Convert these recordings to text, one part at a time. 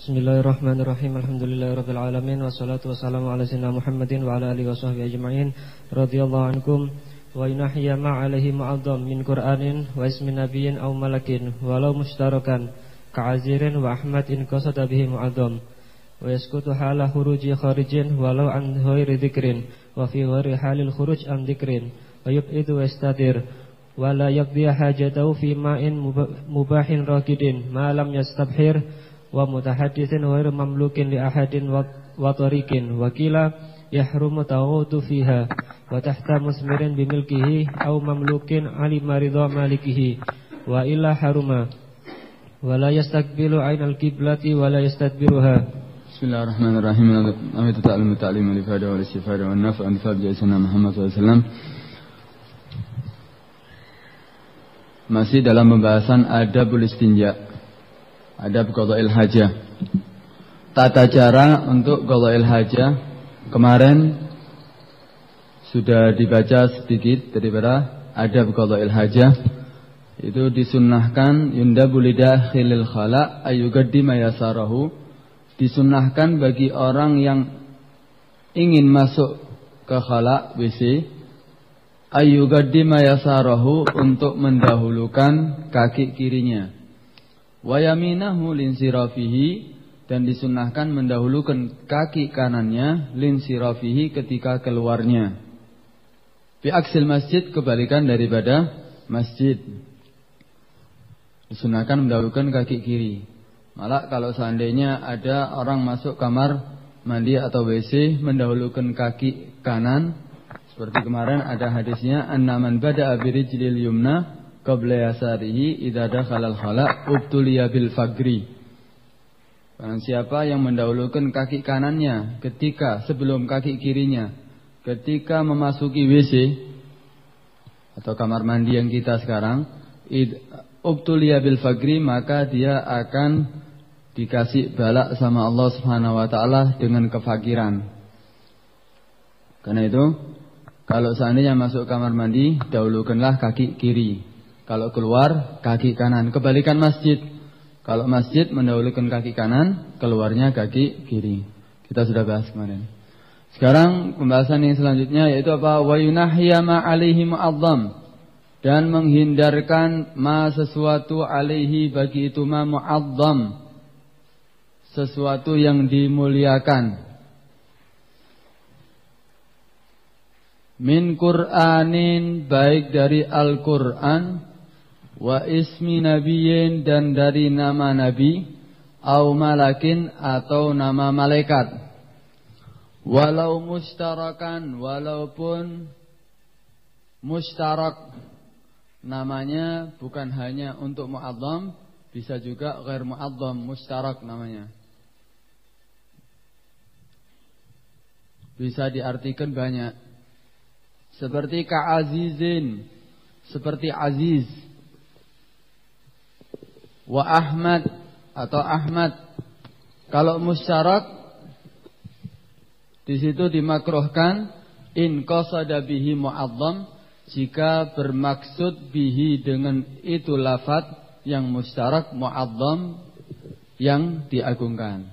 Bismillahirrahmanirrahim. Alhamdulillahirabbil alamin wassalatu wassalamu ala sayyidina Muhammadin wa ala alihi washabbihi ajma'in. Radhiyallahu ankum wa inahya ma alaihi mu'azzam min Qur'anin wa ismin nabiyyin aw malakin walau mushtarakan ka'azirin wa ahmad in qasada bihi mu'azzam wa yaskutu hala khuruji kharijin walau an ghairi dzikrin wa fi ghairi halil khuruj an dzikrin wa yub'idu wa yastadir wa la yaqdi hajatahu fi ma'in mubahin raqidin ma lam yastabhir wa mutahadditsin ghairu mamlukin li ahadin wa tariqin wa qila yahrumu tawudu fiha wa tahta musmirin bimilkihi aw mamlukin ali maridha malikihi wa illa haruma wa la yastaqbilu ainal qiblati wa la yastadbiruha. Bismillahirrahmanirrahim. Amin ta'alim ta'lim li fada wa istifada wa naf'a an fa'al jaisana Muhammad sallallahu alaihi wasallam. Masih dalam pembahasan adabul istinja. Adab qada'il hajah. Tata cara untuk qada'il hajah kemarin sudah dibaca sedikit daripada adab qada'il hajah. Itu disunnahkan yundabu lidakhilil khala ayyuqaddima yasarahu. Disunnahkan bagi orang yang ingin masuk ke khala WC ayyuqaddima yasarahu untuk mendahulukan kaki kirinya. Wa yaminahu linsirafihi, dan disunnahkan mendahulukan kaki kanannya linsirafihi ketika keluarnya. Fi aksil masjid, kebalikan daripada masjid. Disunnahkan mendahulukan kaki kiri. Malah kalau seandainya ada orang masuk kamar mandi atau WC mendahulukan kaki kanan, seperti kemarin ada hadisnya annaman bada'a birijlil yumna qabla yasarihi idza dakhala al-khala ubtuliya bil fagri. Barang siapa yang mendahulukan kaki kanannya sebelum kaki kirinya ketika memasuki WC atau kamar mandi yang kita sekarang, ubtuliya bil fagri, maka dia akan dikasih balak sama Allah Subhanahu wa taala dengan kefakiran. Karena itu kalau seandainya masuk kamar mandi, dahulukanlah kaki kiri. Kalau keluar, kaki kanan. Kebalikan masjid. Kalau masjid mendahulukan kaki kanan, keluarnya kaki kiri. Kita sudah bahas kemarin. Sekarang pembahasan yang selanjutnya yaitu apa? Wa yunahya ma alaihi mu'azzam. Dan menghindarkan ma sesuatu alaihi bagi itu ma mu'azzam. Sesuatu yang dimuliakan. Min Qur'anin, baik dari Al-Qur'an, wa ismi nabiyyin, dan dari nama nabi, au malakin, atau nama malaikat. Walau mustarakan, walaupun mustarak, namanya bukan hanya untuk mu'azzam, bisa juga ghair mu'azzam, mustarak namanya. Bisa diartikan banyak. Seperti ka'azizin, seperti aziz. Wa Ahmad, atau Ahmad. Kalau musyarak di situ dimakruhkan in qasada bihi mu'azzam, jika bermaksud bihi dengan itu lafaz yang musyarak mu'azzam, yang diagungkan.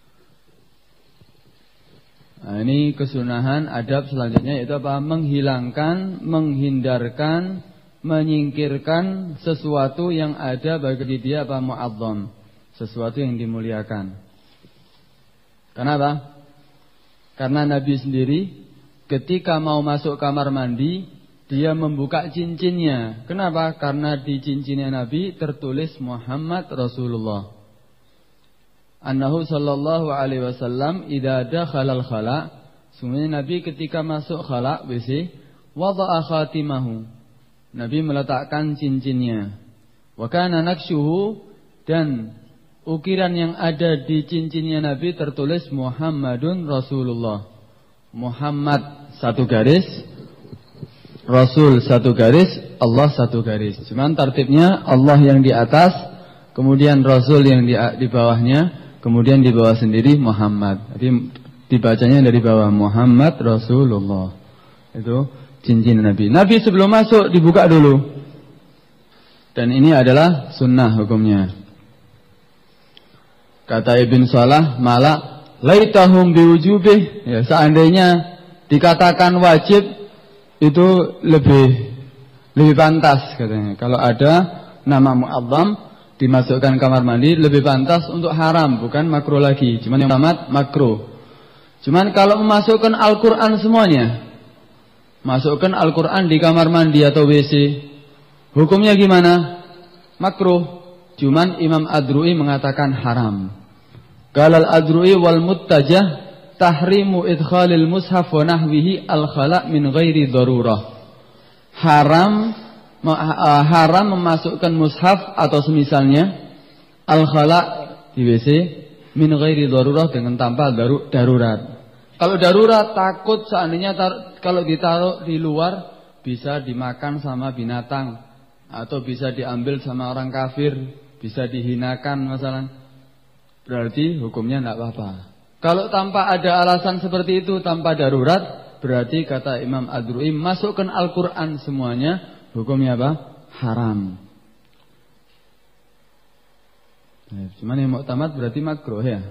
Nah, ini kesunahan adab selanjutnya yaitu apa? Menghilangkan, menghindarkan, menyingkirkan sesuatu yang ada bagi dia apa? Mu'azzam, sesuatu yang dimuliakan. Kenapa? Karena Nabi sendiri ketika mau masuk kamar mandi, dia membuka cincinnya. Kenapa? Karena di cincinnya Nabi tertulis Muhammad Rasulullah. Annahu sallallahu alaihi wasallam idza dakhala al-khala, sungguhnya Nabi ketika masuk khala WC, wada'a khatimahu, Nabi meletakkan cincinnya. Wa kana nakshuhu, dan ukiran yang ada di cincinnya Nabi tertulis Muhammadun Rasulullah. Muhammad satu garis, Rasul satu garis, Allah satu garis. Cuman tertibnya Allah yang di atas, kemudian Rasul yang di bawahnya, kemudian di bawah sendiri Muhammad. Jadi dibacanya dari bawah Muhammad Rasulullah. Itu cincin Nabi. Nabi sebelum masuk dibuka dulu. Dan ini adalah sunnah hukumnya. Kata Ibn Salah, malah laitahum biwujubih, ya, seandainya dikatakan wajib itu lebih pantas katanya. Kalau ada nama mu'azzam dimasukkan kamar mandi lebih pantas untuk haram, bukan makruh lagi. Cuman yang tamat makruh. Cuman kalau memasukkan Al-Qur'an semuanya, masukkan Al-Qur'an di kamar mandi atau WC, hukumnya gimana? Makruh. Cuman Imam Adru'i mengatakan haram. Qalal Adru'i wal Muttajah tahrimu idkhalil mushaf wa nahwihi al-khala' min ghairi darurah. Haram memasukkan mushaf atau semisalnya al-khala' di WC min ghairi darurah, dengan tanpa darurat. Kalau darurat takut seandainya kalau ditaruh di luar bisa dimakan sama binatang atau bisa diambil sama orang kafir, bisa dihinakan masalah. Berarti hukumnya tidak apa-apa. Kalau tanpa ada alasan seperti itu, tanpa darurat, berarti kata Imam Adru'i masukkan Al-Quran semuanya, hukumnya apa? Haram. Cuman yang mu'tamad berarti makruh ya.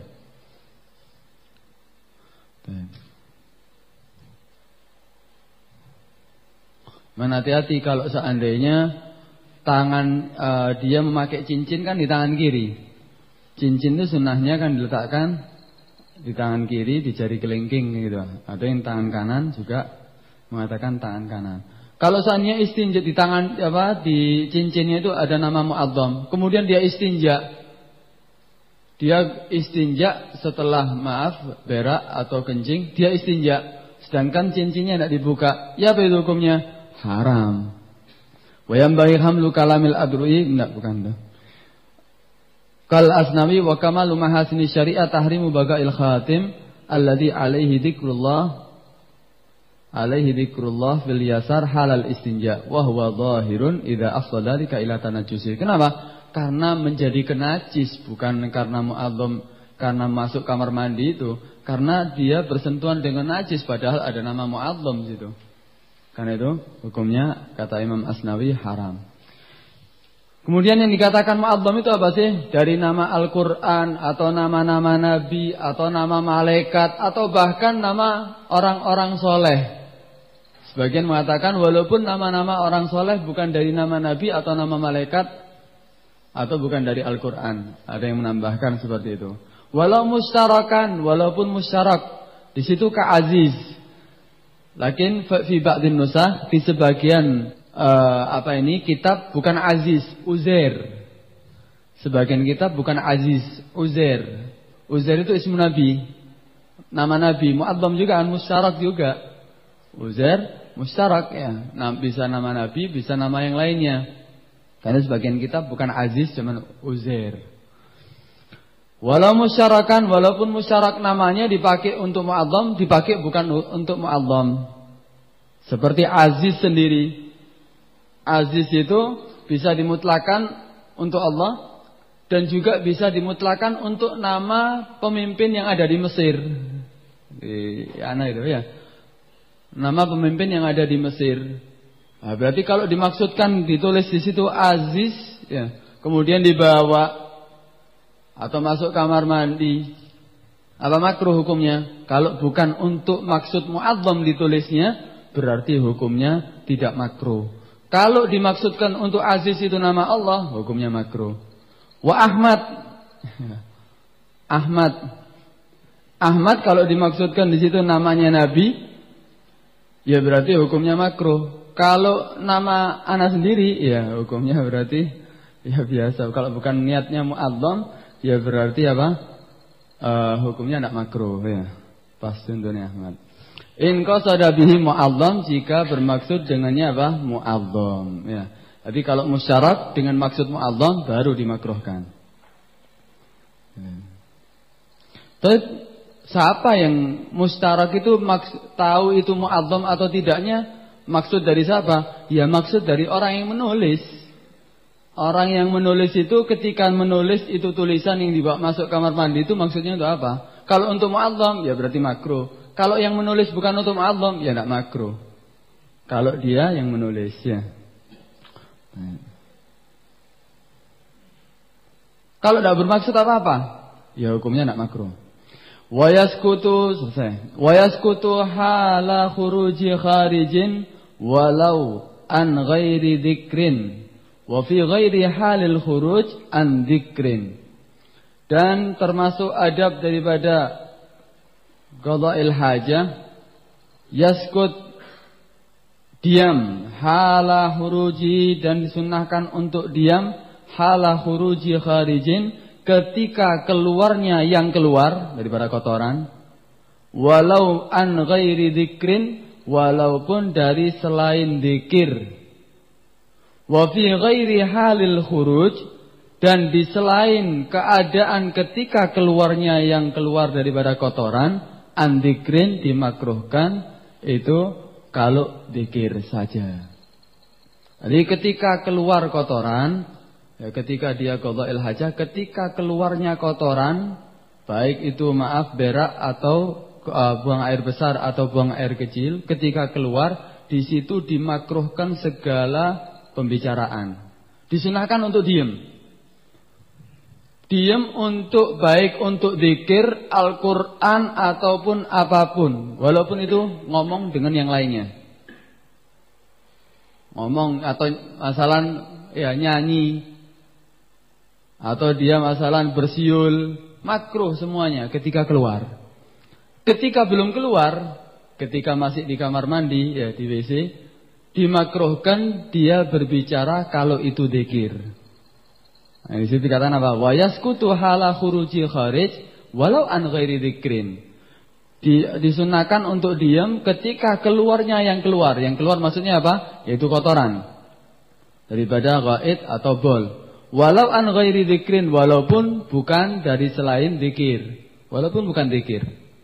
Hati-hati kalau seandainya tangan dia memakai cincin kan di tangan kiri. Cincin itu sunnahnya kan diletakkan di tangan kiri, di jari kelingking gitu. Ada yang tangan kanan juga mengatakan tangan kanan. Kalau seandainya istinja di tangan di cincinnya itu ada nama mu'azzam, kemudian dia istinja. Dia istinja setelah berak atau kencing, dia istinja. Sedangkan cincinnya tidak dibuka. Ya apa itu hukumnya? Haram. Wa yanbaghi hamlu kalamil Adru'i, enggak, bukan itu. Kal Asnawi wa kamalu mahasini syari'ah tahrimu baga'il khatim alladhi alaihi dzikrullah fil yasar halal istinja wa huwa zahirun idza afdha dzalika ila tanajjusi. Kenapa? Karena menjadi kenajis, bukan karena mu'azzam, karena masuk kamar mandi itu, karena dia bersentuhan dengan najis padahal ada nama mu'azzam situ. Karena itu hukumnya kata Imam Asnawi haram. Kemudian yang dikatakan mu'azzam itu apa sih? Dari nama Al-Quran atau nama-nama Nabi atau nama malaikat atau bahkan nama orang-orang soleh. Sebagian mengatakan walaupun nama-nama orang soleh bukan dari nama Nabi atau nama malaikat atau bukan dari Al-Quran. Ada yang menambahkan seperti itu. Walaupun musyarak, di situ ka'aziz. Lakin fi ba'din nusakh, di sebagian kitab bukan aziz, uzair. Sebagian kitab bukan aziz, uzair. Uzair itu ismu nabi, nama nabi. Mu'azzam juga, musyarak juga. Uzair musyarak ya. Bisa nama nabi, bisa nama yang lainnya. Karena sebagian kitab bukan aziz, cuman uzair. Walaupun musyarak namanya dipakai untuk mu'azzam, dipakai bukan untuk mu'azzam. Seperti aziz sendiri. Aziz itu bisa dimutlakan untuk Allah dan juga bisa dimutlakan untuk nama pemimpin yang ada di Mesir. Itu ya. Nama pemimpin yang ada di Mesir. Nah, berarti kalau dimaksudkan ditulis di situ aziz ya, kemudian dibawa atau masuk kamar mandi, apa makruh hukumnya? Kalau bukan untuk maksud mu'azzam ditulisnya, berarti hukumnya tidak makruh. Kalau dimaksudkan untuk aziz itu nama Allah, hukumnya makruh. Wa Ahmad kalau dimaksudkan di situ namanya Nabi, ya berarti hukumnya makruh. Kalau nama anak sendiri, ya hukumnya berarti ya biasa. Kalau bukan niatnya mu'azzam, ya berarti apa? Hukumnya tidak makruh ya. Pasti untuknya Ahmad. In qasada bihi mu'azzam, jika bermaksud dengannya apa? Mu'azzam ya. Tapi kalau musyarak dengan maksud mu'azzam baru dimakruhkan. Tapi siapa yang mustarak itu tahu itu mu'azzam atau tidaknya? Maksud dari siapa? Ya maksud dari orang yang menulis. Orang yang menulis itu ketika menulis itu tulisan yang dibawa masuk kamar mandi itu maksudnya untuk apa? Kalau untuk mu'azzam ya berarti makruh. Kalau yang menulis bukan untuk mu'azzam ya tidak makruh. Kalau dia yang menulis ya. Kalau tidak bermaksud apa-apa. ya hukumnya tidak makruh. Wa yaskutu selesai. Wa yaskutu hala khuruji kharijin walau an ghairi dzikrin wa fi ghairi halil khuruj an dzikrin. Dan termasuk adab daripada qada'il hajah, yaskut, diam, hala khuruji, dan disunnahkan untuk diam hala khuruji kharijin, ketika keluarnya yang keluar daripada kotoran, walau an ghairi dzikrin, walaupun dari selain dzikir, wa fi ghairi halil khuruj, dan di selain keadaan ketika keluarnya yang keluar daripada kotoran, an dzikrin, dimakruhkan itu kalau dzikir saja. Jadi ketika keluar kotoran, ya, ketika dia qada'il hajah, ketika keluarnya kotoran, baik itu berak atau buang air besar atau buang air kecil, ketika keluar di situ dimakruhkan segala pembicaraan. Disunahkan untuk diam. Diam untuk baik untuk zikir, Al-Qur'an ataupun apapun, walaupun itu ngomong dengan yang lainnya. Ngomong atau masalah ya nyanyi, atau dia masalah bersiul, makruh semuanya ketika keluar. Ketika belum keluar, ketika masih di kamar mandi, ya di WC, dimakruhkan dia berbicara kalau itu dzikir. Nah, di situ dikatakan apa? Wa yaskutu hala khuruji kharij walau an ghairi dzikrin. Disunahkan untuk diam ketika keluarnya yang keluar. Yang keluar maksudnya apa? Yaitu kotoran daripada ghaid atau bol. Walau an ghairi dzikrin, walaupun bukan dari selain dzikir. Walaupun bukan dzikir.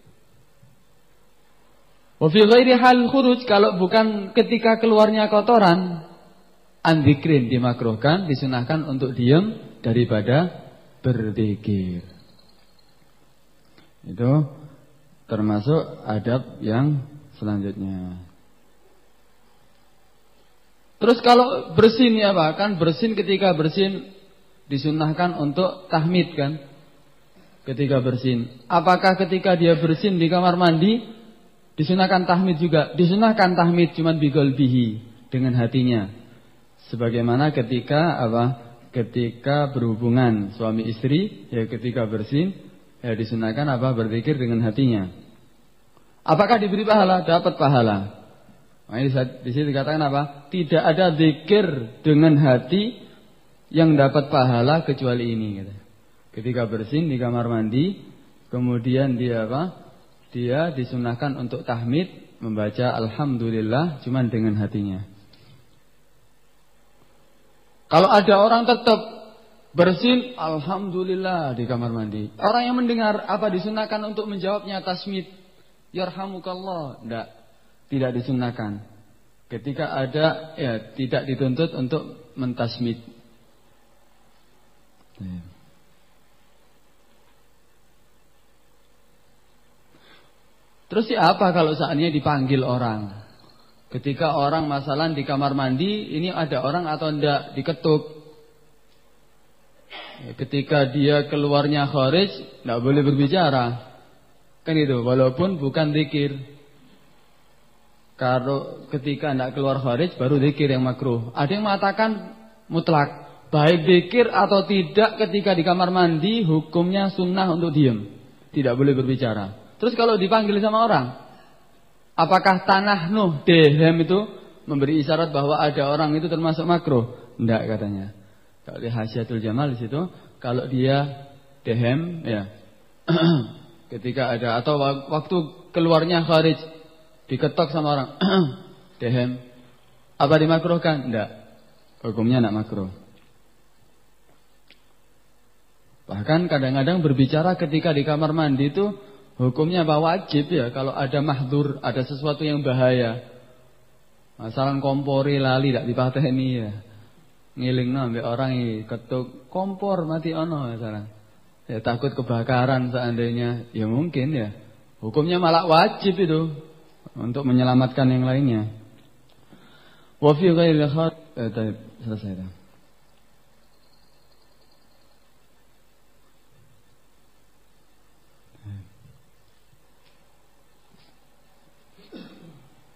Wa fi ghairi hal khuruj, kalau bukan ketika keluarnya kotoran, an dzikrin, dimakruhkan, disunahkan untuk diam daripada berzikir. Itu termasuk adab yang selanjutnya. Terus kalau bersin ya Pak, kan bersin, ketika bersin disunahkan untuk tahmid kan? Ketika bersin. Apakah ketika dia bersin di kamar mandi disunahkan tahmid juga? Disunahkan tahmid, cuman biqalbihi, dengan hatinya. Sebagaimana ketika apa? Ketika berhubungan suami istri, ya ketika bersin, ya disunahkan apa? Berzikir dengan hatinya. Apakah diberi pahala? Dapat pahala. Nah, di sini dikatakan apa? Tidak ada zikir dengan hati yang dapat pahala kecuali ini. Ketika bersin di kamar mandi, kemudian dia apa? Dia disunahkan untuk tahmid, membaca alhamdulillah, cuman dengan hatinya. Kalau ada orang tetap bersin alhamdulillah di kamar mandi, orang yang mendengar, apa disunahkan untuk menjawabnya tasmid? Yarhamukallah. Tidak disunahkan. Ketika ada, ya tidak dituntut untuk mentasmid. Terus apa kalau saatnya dipanggil orang? Ketika orang masalah di kamar mandi, ini ada orang atau enggak, diketuk. Ya, ketika dia keluarnya kharij, enggak boleh berbicara. Kan itu, walaupun bukan zikir. Kalau ketika tidak keluar kharij, baru zikir yang makruh. Ada yang mengatakan mutlak, baik zikir atau tidak, ketika di kamar mandi hukumnya sunnah untuk diam, tidak boleh berbicara. Terus kalau dipanggil sama orang, apakah tanah nuh dehem itu memberi isyarat bahwa ada orang itu termasuk makruh? Tidak katanya. Kalau di Hasyiatul Jamal di situ, kalau dia dehem, ya ketika ada atau waktu keluarnya kharij, diketok sama orang, dehem, apa dimakruhkan? Tidak, hukumnya tidak makruh. Bahkan kadang-kadang berbicara ketika di kamar mandi itu hukumnya apa? Wajib ya. Kalau ada mahdzur, ada sesuatu yang bahaya, masalah kompori lali tidak dipateni ya, ngiling ambek orang ini ketuk kompor mati ono masalah. Ya takut kebakaran seandainya, ya mungkin ya. Hukumnya malah wajib itu untuk menyelamatkan yang lainnya. Wa fi ghairi selesai dah.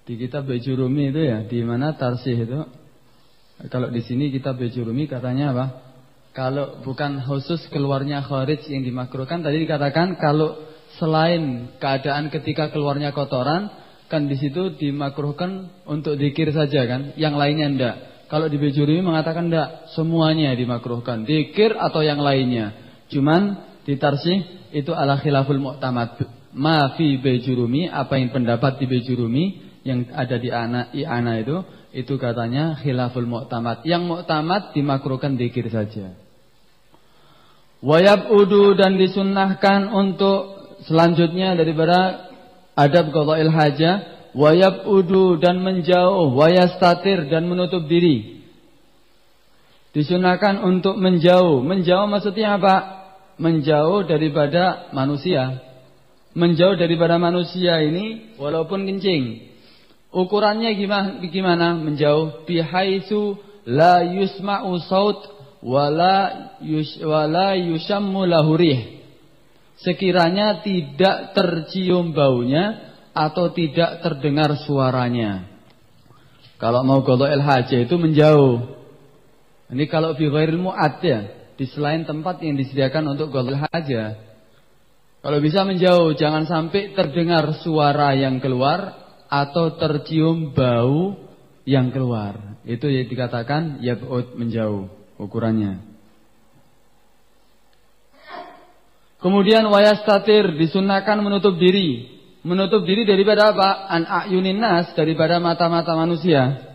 Di kitab Bejurumi itu ya, di mana tarsih itu. Kalau di sini kitab Bejurumi katanya apa? Kalau bukan khusus keluarnya kharij yang dimakruhkan, tadi dikatakan kalau selain keadaan ketika keluarnya kotoran, kan di situ dimakruhkan untuk zikir saja kan, yang lainnya enggak. Kalau di Bejurumi mengatakan enggak, semuanya dimakruhkan, zikir atau yang lainnya. Cuman di tarsih itu ala khilaful mu'tamad. Ma fi Bejurumi, apa yang pendapat di Bejurumi yang ada di I'ana itu katanya khilaful mu'tamad. Yang mu'tamad dimakruhkan zikir saja. Wayab udu, dan disunnahkan untuk selanjutnya daripada adab qada'il hajah, wayab udu, dan menjauh, wayastatir, dan menutup diri. Disunnahkan untuk menjauh. Menjauh maksudnya apa? Menjauh daripada manusia. Menjauh daripada manusia ini walaupun kencing. Ukurannya gimana menjauh? Bihaitsu la yusma'u saut wala yushammu lahu rih. Sekiranya tidak tercium baunya atau tidak terdengar suaranya. Kalau mau qada'il hajah itu menjauh. Ini kalau fi ghairil mu'ad ya, di selain tempat yang disediakan untuk qada'il hajah. Kalau bisa menjauh, jangan sampai terdengar suara yang keluar atau tercium bau yang keluar. Itu yang dikatakan yab'ud, menjauh ukurannya. Kemudian wayastatir, disunahkan menutup diri. Menutup diri daripada apa? An a'yunin nas, daripada mata-mata manusia.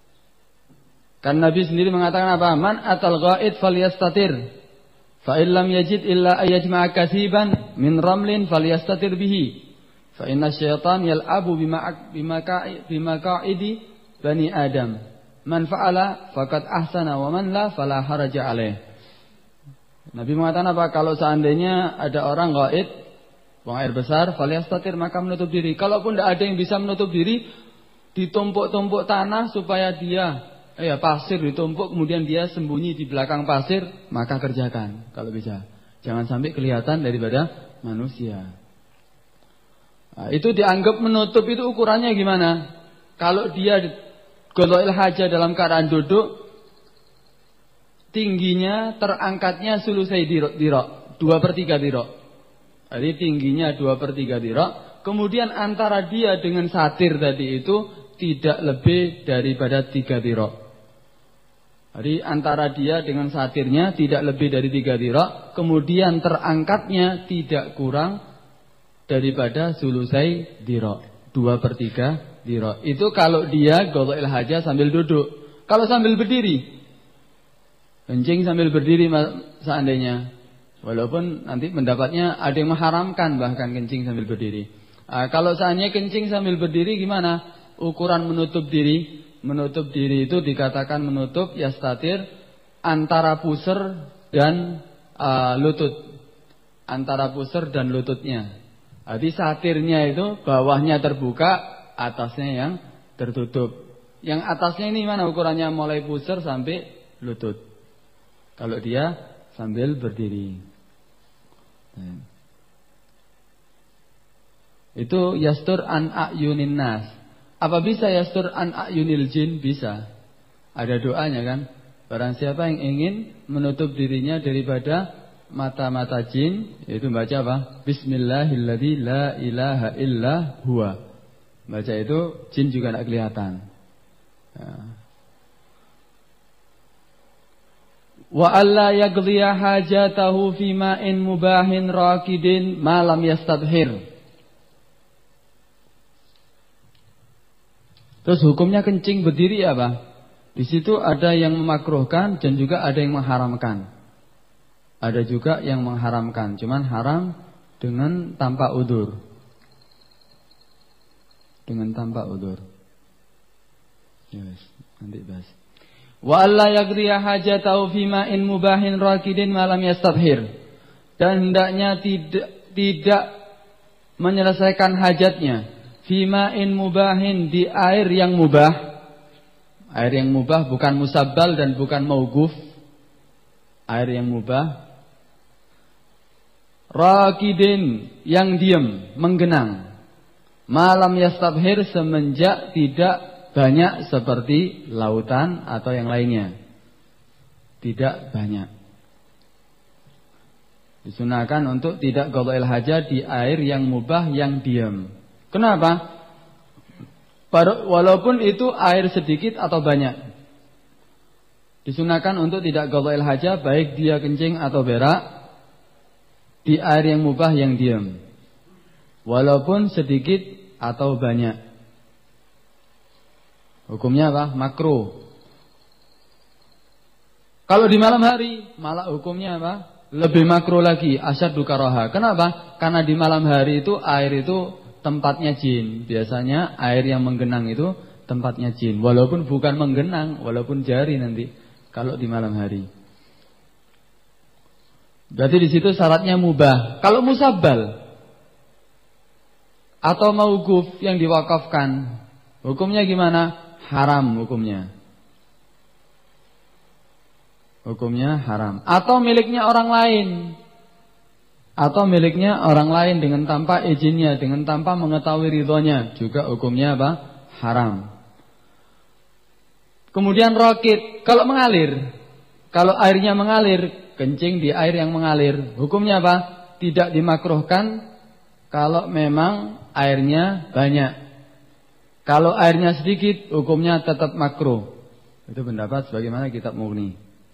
Kan Nabi sendiri mengatakan apa? Man atal ghaid falyastatir. Fa illam yajid illa ayajma'a kasiban min ramlin falyastatir bihi. Fa inna syaitan yal'abu bimaqa'idi bani Adam. Man fa'ala faqad ahsana wa man la fala haraja alaih. Nabi mengatakan apa? Kalau seandainya ada orang ghaid, buang air besar, falyastatir, maka menutup diri. Kalaupun tidak ada yang bisa menutup diri, ditumpuk-tumpuk tanah supaya dia pasir ditumpuk, kemudian dia sembunyi di belakang pasir, maka kerjakan kalau bisa. Jangan sampai kelihatan daripada manusia. Nah, itu dianggap menutup, itu ukurannya gimana? Kalau dia qada'il hajah dalam keadaan duduk, tingginya terangkatnya sulusai dirok, 2/3 dirok. Jadi tingginya 2/3 dirok. Kemudian antara dia dengan satir tadi itu tidak lebih daripada 3 dirok. Jadi antara dia dengan satirnya tidak lebih dari 3 dirok. Kemudian terangkatnya tidak kurang daripada sulusai dirok, 2/3 dirok. Itu kalau dia qada'il hajah sambil duduk. Kalau sambil berdiri, kencing sambil berdiri seandainya, walaupun nanti pendapatnya ada yang mengharamkan bahkan kencing sambil berdiri. Kalau seandainya kencing sambil berdiri gimana? Ukuran menutup diri. Menutup diri itu dikatakan menutup yastatir antara pusar dan lutut. Antara pusar dan lututnya. Jadi satirnya itu bawahnya terbuka, atasnya yang tertutup. Yang atasnya ini mana ukurannya? Mulai pusar sampai lutut. Kalau dia sambil berdiri. Itu yastur an a'yunin nas. Apa bisa yastur an a'yunil jin? Bisa. Ada doanya kan? Barang siapa yang ingin menutup dirinya daripada mata-mata jin, yaitu baca apa? Bismillahilladzi la ilaha illa huwa. Baca itu jin juga tidak kelihatan. Wa alla yaqdiya hajatahu fi ma'in mubahin raqidin ma lam yastabhir. Terus hukumnya kencing berdiri apa? Di situ ada yang memakruhkan dan juga ada yang mengharamkan. Ada juga yang mengharamkan, cuman haram dengan tanpa udzur. Dengan tanpa udzur. Yes, nanti bahas. Wa alla yaqdiya hajatahu fi ma'in mubahin raqidin ma lam yastabhir. Dan hendaknya tidak menyelesaikan hajatnya fi ma'in mubahin, di air yang mubah. Air yang mubah bukan musabbal dan bukan mauquf. Air yang mubah. Raqidin, yang diam, menggenang. Malam yastabhir, semenjak tidak banyak seperti lautan atau yang lainnya. Tidak banyak. Disunahkan untuk tidak qada'il hajat di air yang mubah yang diam. Kenapa? Walaupun itu air sedikit atau banyak. Disunahkan untuk tidak qada'il hajat baik dia kencing atau berak di air yang mubah yang diam. Walaupun sedikit atau banyak. Hukumnya apa? Makruh. Kalau di malam hari, malah hukumnya apa? Lebih makruh lagi, asyaddu karaha. Kenapa? Karena di malam hari itu air itu tempatnya jin. Biasanya air yang menggenang itu tempatnya jin. Walaupun bukan menggenang, walaupun jari nanti kalau di malam hari. Berarti di situ syaratnya mubah. Kalau musabbal atau mauquf yang diwakafkan, hukumnya gimana? Haram hukumnya. Hukumnya haram. Atau miliknya orang lain. Atau miliknya orang lain dengan tanpa izinnya, dengan tanpa mengetahui ridhonya, juga hukumnya apa? Haram. Kemudian rokit, kalau mengalir, kalau airnya mengalir, kencing di air yang mengalir, hukumnya apa? Tidak dimakruhkan kalau memang airnya banyak. Kalau airnya sedikit, hukumnya tetap makruh. Itu pendapat sebagaimana kitab Mughni.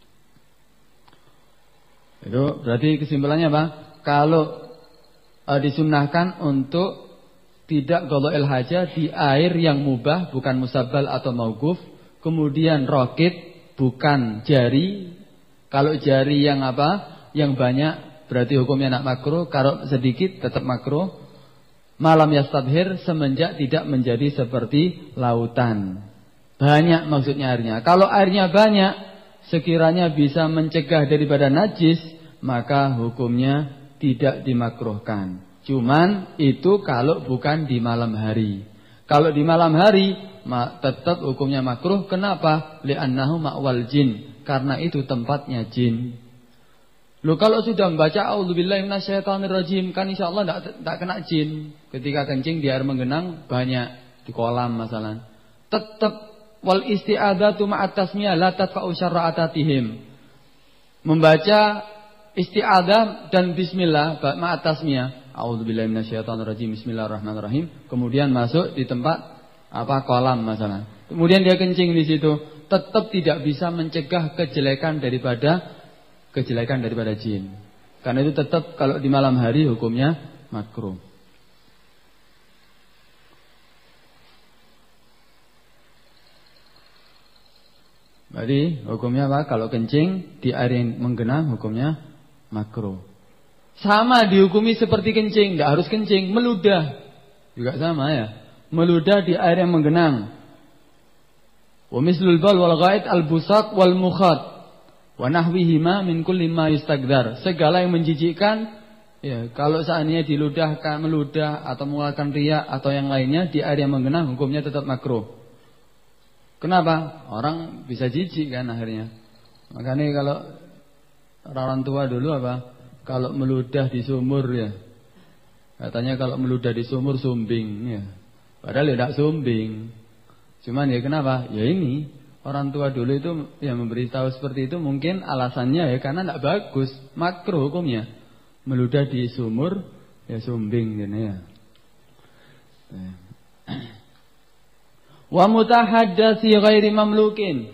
Itu berarti kesimpulannya apa? Kalau disunnahkan untuk tidak qada'il hajat di air yang mubah, bukan musabbal atau mauquf. Kemudian rokit, bukan jari. Kalau jari yang apa? Yang banyak, berarti hukumnya nak makruh. Kalau sedikit tetap makruh. Malam yastabhir, semenjak tidak menjadi seperti lautan. Banyak maksudnya airnya. Kalau airnya banyak, sekiranya bisa mencegah daripada najis, maka hukumnya tidak dimakruhkan. Cuman itu kalau bukan di malam hari. Kalau di malam hari tetap hukumnya makruh. Kenapa? Li'annahu ma'wal jin. Karena itu tempatnya jin. Loh, kalau sudah membaca a'udzubillahi minasyaitonirrajim, kan insyaallah enggak kena jin. Ketika kencing di air menggenang banyak di kolam masalah. Tetap wal isti'adzatu ma'at tasmiyah la tadfa'u syarra atatihim. Membaca isti'adzah dan bismillah ma'at tasmiyah. A'udzubillahi minasyaitonirrajim, bismillahirrahmanirrahim. Kemudian masuk di tempat kolam masalah. Kemudian dia kencing di situ, tetap tidak bisa mencegah kejelekan daripada jin. Karena itu tetap kalau di malam hari hukumnya makruh. Jadi hukumnya apa? Kalau kencing di air yang menggenang hukumnya makruh. Sama dihukumi seperti kencing, tidak harus kencing, meludah juga sama ya. Meludah di air yang menggenang. Wa mislul bal wal ghaid al busaq wal mukhat wa nahwihima min kulli ma yustagdar. Segala yang menjijikkan, ya, kalau seandainya diludahkan, meludah atau mengeluarkan riak atau yang lainnya di air yang menggenang, hukumnya tetap makruh. Kenapa? Orang bisa jijik kan akhirnya. Makanya kalau orang tua dulu kalau meludah di sumur ya, katanya kalau meludah di sumur sumbing ya. Padahal ya tidak sumbing. Cuman ya kenapa? Ya ini orang tua dulu itu yang memberitahu seperti itu mungkin alasannya ya karena tidak bagus, makruh hukumnya. Meludah di sumur ya sumbing gitu ya. Wa mutahaddasi ghairi mamlukin.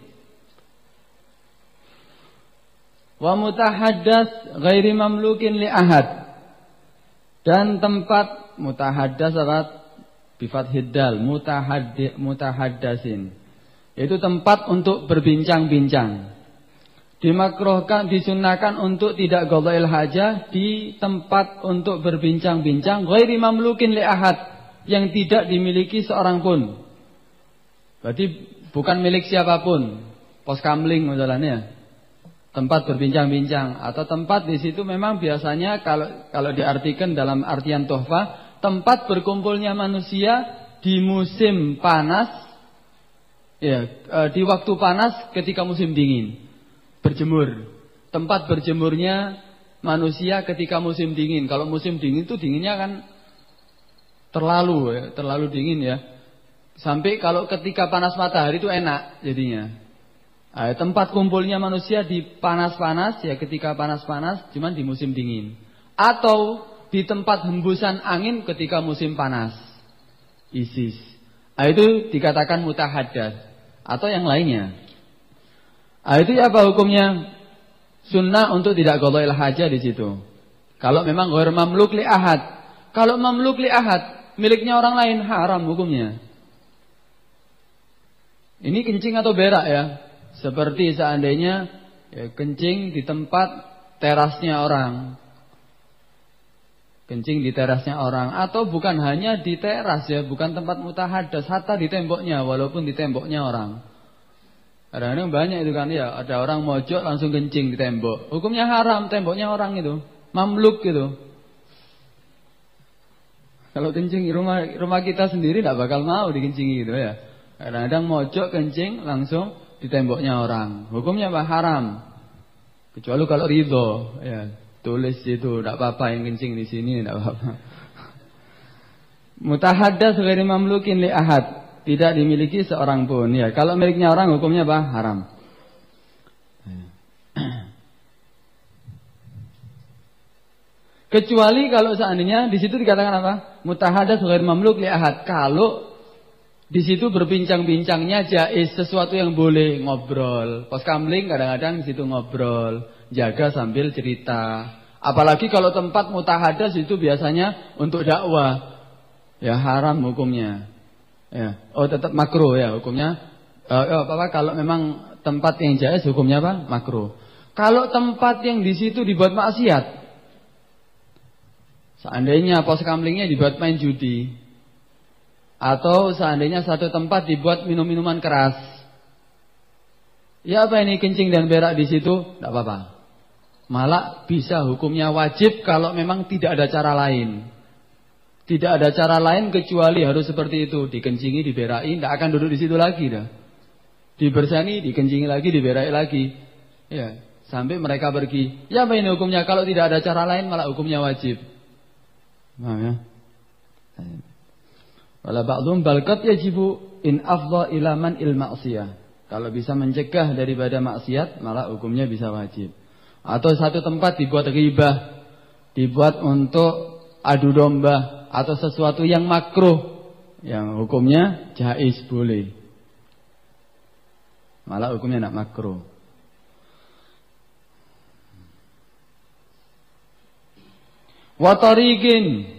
Wa mutahaddas ghairi mamlukin li ahad. Dan tempat mutahaddas bifathid dal, mutahaddasin. Itu tempat untuk berbincang-bincang. Dimakruhkan, disunahkan untuk tidak qada'il hajah di tempat untuk berbincang-bincang ghairi mamlukin li ahad, yang tidak dimiliki seorang pun. Berarti bukan milik siapapun. Pos kamling misalnya. Tempat berbincang-bincang atau tempat di situ memang biasanya kalau diartikan dalam artian tuhfah, tempat berkumpulnya manusia di musim panas, ya, di waktu panas ketika musim dingin, berjemur. Tempat berjemurnya manusia ketika musim dingin. Kalau musim dingin itu dinginnya kan terlalu dingin ya. Sampai kalau ketika panas matahari itu enak jadinya. Tempat kumpulnya manusia di panas-panas ya, ketika panas-panas cuman di musim dingin. Atau di tempat hembusan angin ketika musim panas. Isis. Itu dikatakan mutahaddats atau yang lainnya. Itu apa hukumnya? Sunnah untuk tidak qadha'il hajah di situ. Kalau memang ghair mamluk li ahad. Kalau mamluk li ahad, miliknya orang lain, haram hukumnya. Ini kencing atau berak ya? Seperti seandainya ya, kencing di tempat terasnya orang. Kencing di terasnya orang. Atau bukan hanya di teras ya, bukan tempat mutahaddats, hatta di temboknya, walaupun di temboknya orang. Kadang-kadang banyak itu kan ya, ada orang mojok langsung kencing di tembok. Hukumnya haram, temboknya orang itu. Mamluk gitu. Kalau kencing di rumah kita sendiri tidak bakal mau dikencingi gitu ya. Kadang-kadang mojok kencing langsung di temboknya orang. Hukumnya apa? Haram. Kecuali kalau ridho ya. Tulis itu, tidak apa-apa yang kencing di sini, tidak apa-apa. Mutahaddats ghairi mamlukin li ahad. Tidak dimiliki seorang pun ya. Kalau miliknya orang hukumnya apa? Haram. Kecuali kalau seandainya di situ dikatakan apa? Mutahaddats ghair mamluk li ahad. Kalau di situ berbincang-bincangnya jaiz, sesuatu yang boleh ngobrol. Pos kamling kadang-kadang di situ ngobrol, jaga sambil cerita. Apalagi kalau tempat mutahaddats itu biasanya untuk dakwah. Ya haram hukumnya. Ya, tetap makruh ya hukumnya. Kalau memang tempat yang jaiz hukumnya apa? Makruh. Kalau tempat yang di situ dibuat maksiat, seandainya pos kamlingnya dibuat main judi, atau seandainya satu tempat dibuat minum-minuman keras, ya apa ini kencing dan berak di situ, tidak apa-apa. Malah bisa hukumnya wajib kalau memang tidak ada cara lain. Tidak ada cara lain kecuali harus seperti itu, dikencingi, diberai, tidak akan duduk di situ lagi dah. Dibersani, dikencingi lagi, diberai lagi. Ya, sampai mereka pergi. Ya apa ini hukumnya? Kalau tidak ada cara lain malah hukumnya wajib. Paham ya? Wala ba'dhum balqat yajibu in afdha ila man il ma'siyah. Kalau bisa mencegah daripada maksiat, malah hukumnya bisa wajib. Atau satu tempat dibuat ghibah, dibuat untuk adu domba, atau sesuatu yang makruh, yang hukumnya jaiz boleh. Malah hukumnya tidak makruh. Wa tariqin,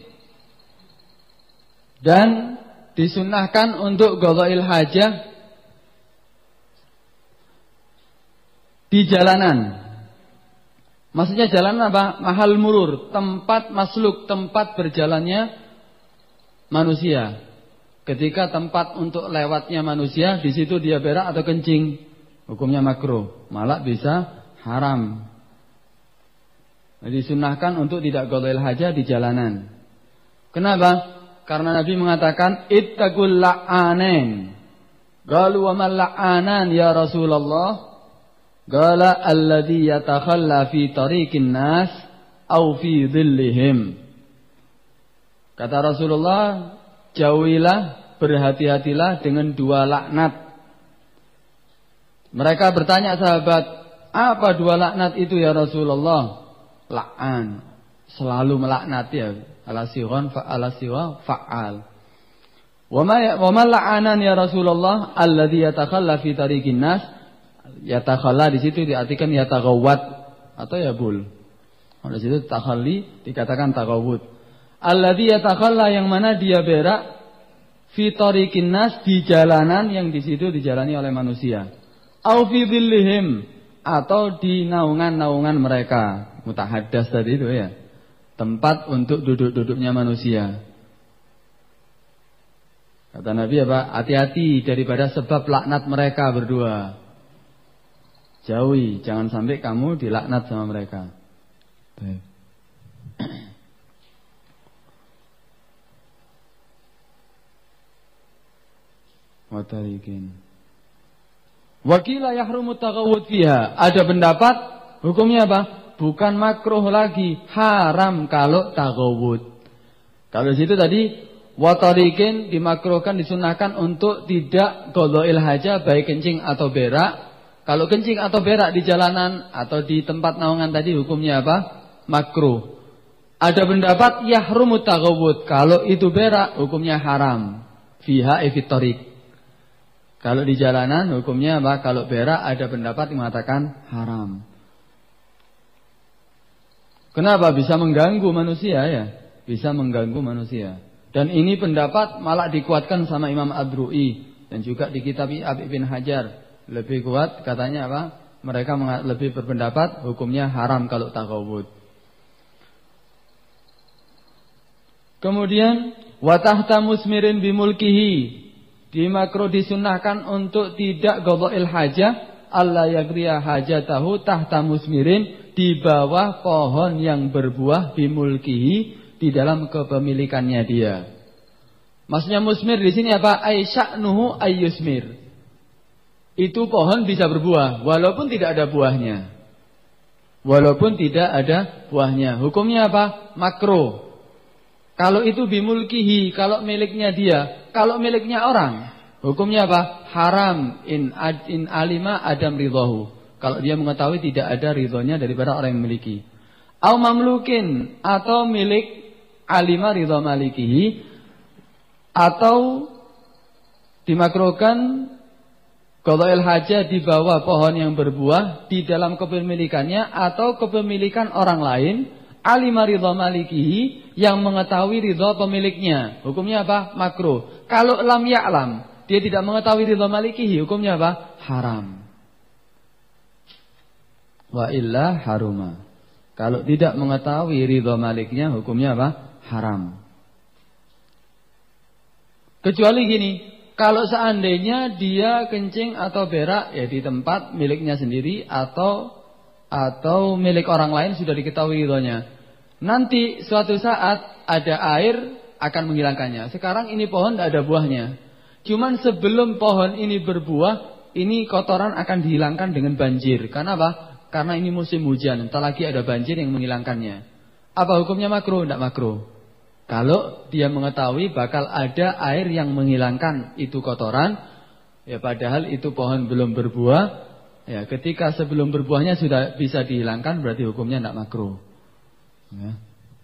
dan disunnahkan untuk qadha'il hajah di jalanan. Maksudnya jalanan apa? Mahal murur, tempat masluk, tempat berjalannya manusia. Ketika tempat untuk lewatnya manusia, di situ dia berak atau kencing, hukumnya makruh, malah bisa haram. Jadi sunahkan untuk tidak qadha'il hajah di jalanan. Kenapa? Karena Nabi mengatakan ittaqul la'anain. Qalu wa mal la'anan ya Rasulullah? Qala alladhi yatakhalla fi tariqin nas aw fi dhillihim. Kata Rasulullah, jauhilah, berhati-hatilah dengan dua laknat. Mereka bertanya sahabat, apa dua laknat itu ya Rasulullah? La'an, selalu melaknati ya. Ala-sighon fa'al. Wa ma la'anan ya Rasulullah alladhi yatakhalla fi tariqin nas. Yatakhalla di situ diartikan yataghawwat atau yabul. Di situ takhalli dikatakan taghawwud. Alladzi yatakhalla, yang mana dia berak fi tariqin nas, di jalanan yang di situ dijalani oleh manusia. Au fi dhillihim, atau di naungan-naungan mereka. Mutahaddats tadi itu ya. Tempat untuk duduk-duduknya manusia. Kata Nabi apa? Hati-hati daripada sebab laknat mereka berdua. Jauhi, jangan sampai kamu dilaknat sama mereka. Baik. Watarikin. Wakila yahrumu taghawwud fiha. Ada pendapat hukumnya apa? Bukan makruh lagi, haram kalau taghawwud. Kalau situ tadi wa tariqin dimakruhkan disunahkan untuk tidak qadha'il hajah baik kencing atau berak. Kalau kencing atau berak di jalanan atau di tempat naungan tadi hukumnya apa? Makruh. Ada pendapat yahrumut taghawwud. Kalau itu berak hukumnya haram. Fiha fi tariq. Kalau di jalanan hukumnya apa? Kalau berak ada pendapat yang mengatakan haram. Kenapa? Bisa mengganggu manusia ya. Bisa mengganggu manusia. Dan ini pendapat malah dikuatkan sama Imam Adru'i. Dan juga di kitab Abi bin Hajar. Lebih kuat katanya apa? Mereka lebih berpendapat hukumnya haram kalau taghawud. Kemudian wa tahta musmirin bimulkihi. Dimakruh disunahkan untuk tidak qadha'il hajah alla yagriya hajatahu tahta musmirin di bawah pohon yang berbuah bimulkihi di dalam kepemilikannya dia. Maksudnya musmir di sini apa? Ai sya'nuhu ayyusmir. Itu pohon bisa berbuah walaupun tidak ada buahnya. Walaupun tidak ada buahnya. Hukumnya apa? Makruh. Kalau itu bimulkihi, kalau miliknya dia, kalau miliknya orang, hukumnya apa? Haram in alima adam ridhahu. Kalau dia mengetahui tidak ada ridhonya daripada orang yang memiliki. Au mamlukin, atau milik alima ridha malikihi, atau dimakruhkan qadha'il hajah di bawah pohon yang berbuah di dalam kepemilikannya atau kepemilikan orang lain, alima ridha malikihi, yang mengetahui ridha pemiliknya. Hukumnya apa? Makruh. Kalau lam ya'lam, dia tidak mengetahui ridha malikihi, hukumnya apa? Haram. Wa illa haruma. Kalau tidak mengetahui ridha maliknya, hukumnya apa? Haram. Kecuali gini, kalau seandainya dia kencing atau berak ya di tempat miliknya sendiri atau milik orang lain sudah diketahui ridhonya. Nanti suatu saat ada air akan menghilangkannya. Sekarang ini pohon tidak ada buahnya. Cuman sebelum pohon ini berbuah, ini kotoran akan dihilangkan dengan banjir. Karena apa? Karena ini musim hujan, entah lagi ada banjir yang menghilangkannya. Apa hukumnya makruh? Tidak makruh. Kalau dia mengetahui bakal ada air yang menghilangkan itu kotoran, ya padahal itu pohon belum berbuah, ya ketika sebelum berbuahnya sudah bisa dihilangkan, berarti hukumnya tidak makruh. Ya.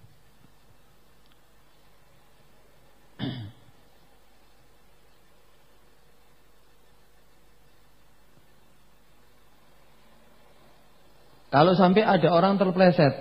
Kalau sampai ada orang terpleset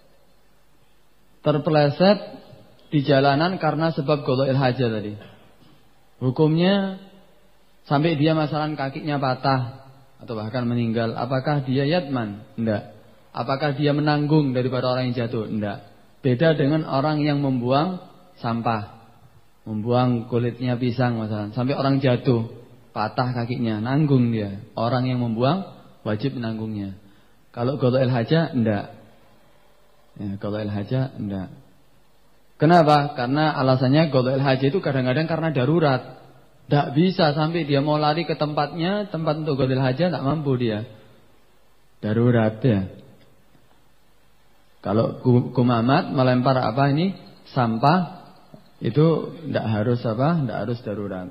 di jalanan karena sebab qadha'il hajah tadi, hukumnya sampai dia masalah kakinya patah atau bahkan meninggal, apakah dia yatman? Tidak. Apakah dia menanggung daripada orang yang jatuh? Tidak. Beda dengan orang yang membuang sampah, membuang kulitnya pisang masalah, sampai orang jatuh patah kakinya, nanggung dia. Orang yang membuang wajib menanggungnya. Kalau qadha'il hajah enggak. Ya, qadha'il hajah enggak. Kenapa? Karena alasannya qadha'il hajah itu kadang-kadang karena darurat. Enggak bisa sampai dia mau lari ke tempatnya, tempat untuk qadha'il hajah enggak mampu dia. Darurat ya. Kalau kumamat melempar apa ini? Sampah itu enggak harus apa? Enggak harus darurat.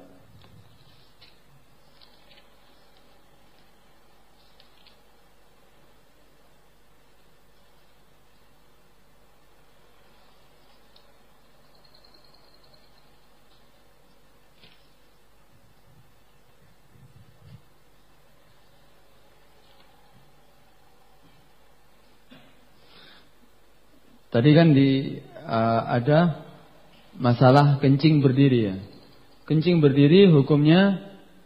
Tadi kan ada masalah kencing berdiri ya. Kencing berdiri hukumnya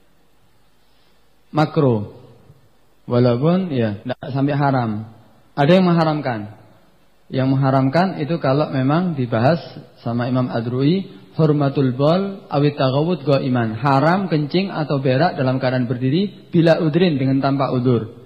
makruh. Walaupun ya tidak sampai haram. Ada yang mengharamkan. Yang mengharamkan itu kalau memang dibahas sama Imam Adru'i, hurmatul bol awit taghawud qaiman. Haram kencing atau berak dalam keadaan berdiri bila udrin dengan tanpa udur.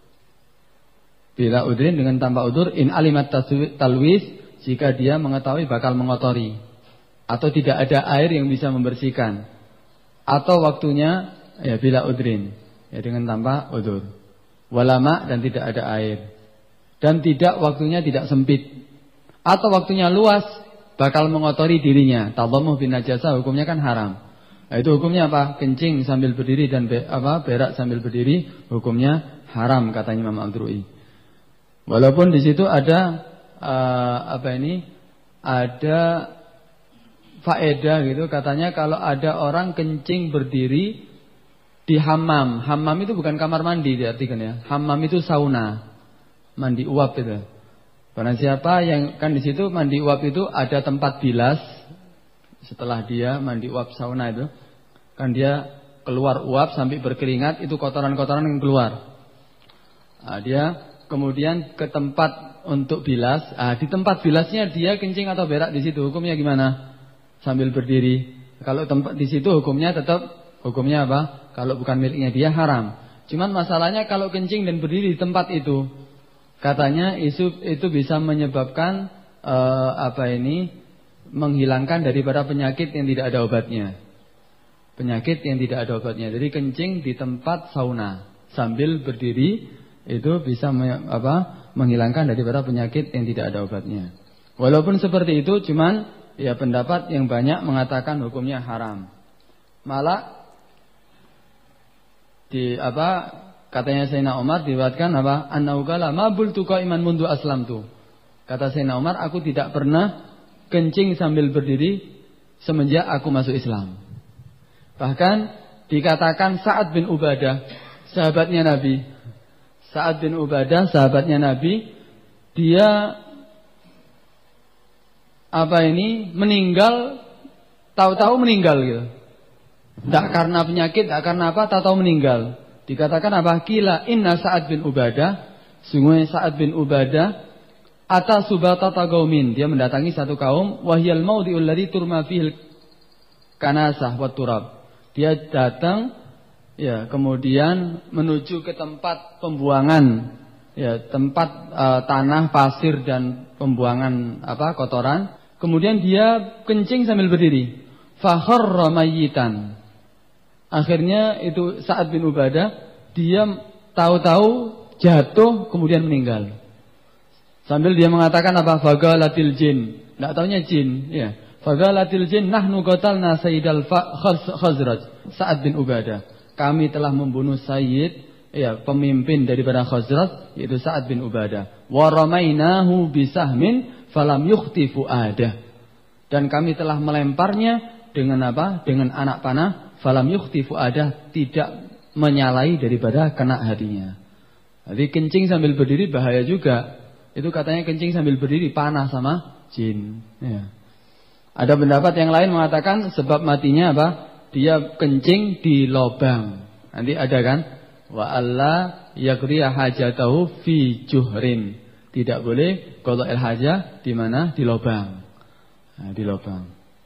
Bila udrin dengan tanpa udur, in alimat talwis, jika dia mengetahui bakal mengotori atau tidak ada air yang bisa membersihkan, atau waktunya ya bila udrin ya dengan tanpa udur, walama dan tidak ada air, dan tidak waktunya tidak sempit, atau waktunya luas bakal mengotori dirinya. Tadhammuh bin najasah hukumnya kan haram. Nah, itu hukumnya apa? Kencing sambil berdiri dan berak sambil berdiri hukumnya haram katanya Imam Al-Dru'i. Walaupun di situ ada ada faedah gitu, katanya kalau ada orang kencing berdiri di hammam. Hammam itu bukan kamar mandi diartikan ya. Hammam itu sauna. Mandi uap itu. Barang siapa yang kan di situ mandi uap itu ada tempat bilas. Setelah dia mandi uap sauna itu, kan dia keluar uap sampai berkeringat, itu kotoran-kotoran yang keluar. Nah, dia kemudian ke tempat untuk bilas. Di tempat bilasnya dia kencing atau berak di situ, hukumnya gimana? Sambil berdiri. Kalau tempat di situ hukumnya tetap hukumnya apa? Kalau bukan miliknya dia haram. Cuman masalahnya kalau kencing dan berdiri di tempat itu, katanya itu bisa menyebabkan menghilangkan daripada penyakit yang tidak ada obatnya. Penyakit yang tidak ada obatnya. Jadi kencing di tempat sauna sambil berdiri itu bisa menghilangkan daripada penyakit yang tidak ada obatnya. Walaupun seperti itu, cuman ya pendapat yang banyak mengatakan hukumnya haram. Malah katanya Sayyidina Umar diriwayatkan annahu qala ma bultu qa'iman mundu aslamtu. Kata Sayyidina Umar, aku tidak pernah kencing sambil berdiri semenjak aku masuk Islam. Bahkan dikatakan Sa'ad bin Ubadah, sahabatnya Nabi. Sa'ad bin Ubadah, sahabatnya Nabi, dia meninggal, tahu-tahu meninggal gitu. Tidak karena penyakit, tidak karena apa, tahu-tahu meninggal. Dikatakan Kila inna Sa'ad bin Ubadah, sungguh Sa'ad bin Ubadah ata subatata qaumin, dia mendatangi satu kaum, wahyal maudiul ladzi turma fihil kanasah wat turab. Dia datang ya, kemudian menuju ke tempat pembuangan ya, tempat tanah, pasir dan pembuangan kotoran. Kemudian dia kencing sambil berdiri. Fakharra mayyitan. Akhirnya itu Sa'ad bin Ubadah, dia tahu-tahu jatuh kemudian meninggal. Sambil dia mengatakan Fagalatil jin. Enggak taunya jin, ya. Fagalatil jin nahnu qatalna sayyidal Khazraj, Sa'ad bin Ubadah. Kami telah membunuh Sayyid, ya, pemimpin daripada Khazraj, yaitu Sa'ad bin Ubadah. Wa ramainahu bisahmin falam yukhti fuadah. Dan kami telah melemparnya dengan dengan anak panah, falam yukhti fuadah, tidak menyalai daripada kena hatinya. Jadi kencing sambil berdiri bahaya juga. Itu katanya kencing sambil berdiri panah sama jin, ya. Ada pendapat yang lain mengatakan sebab matinya dia kencing di lobang. Nanti ada kan? Wa alla yaqriya hajatahu fi juhrin. Tidak boleh qada'il hajah di mana? Di lobang. Nah, di lobang.